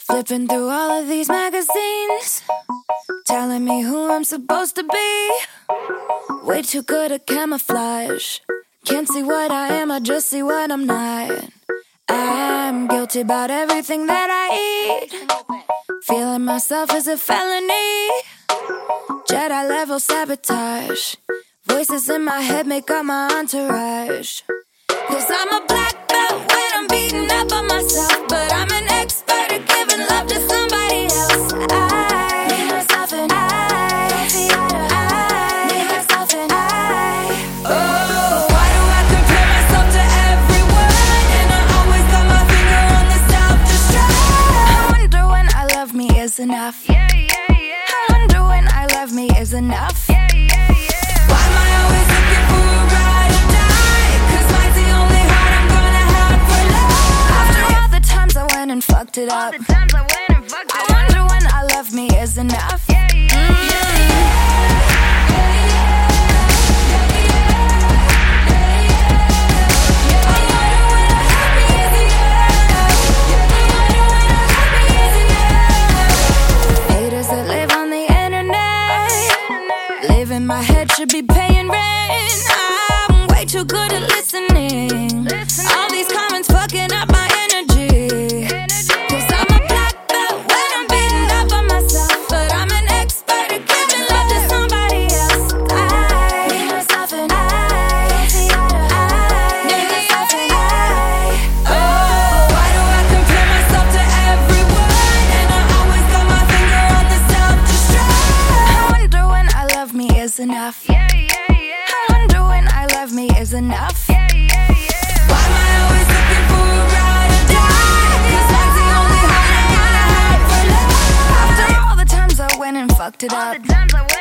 Flipping through all of these magazines, telling me who I'm supposed to be. Way too good at camouflage. Can't see what I am, I just see what I'm not. I'm guilty about everything that I eat. Feeling myself is a felony. Jedi level sabotage. Voices in my head make up my entourage. 'Cause I'm a black belt when I'm beating up on myself, but I'm an expert at giving love to somebody else. I need myself and I need myself and I. Oh, why do I compare myself to everyone? And I always got my finger on the self-destruct. I wonder when I love me is enough. I wonder when I love me is enough. Why am I always looking for a ride or die? 'Cause mine's the only heart I'm gonna have for life. After all the times I went and fucked it up, I wonder when I love me is enough. Haters that live on the internet, live in my head, should be paying rent. I'm way too good at listening. All these comments fucking up my energy. 'Cause I'm a black belt when I'm beating up on myself, but I'm an expert at giving love to somebody else. I need myself and I need myself and I. Oh, why do I compare myself to everyone? And I always got my finger on the self-destruct. I wonder when I love me is enough. I wonder when I love me is enough. Why am I always looking for a ride or die? 'Cause mine's the only heart I'm gonna have for life. After all the times I went and fucked it up,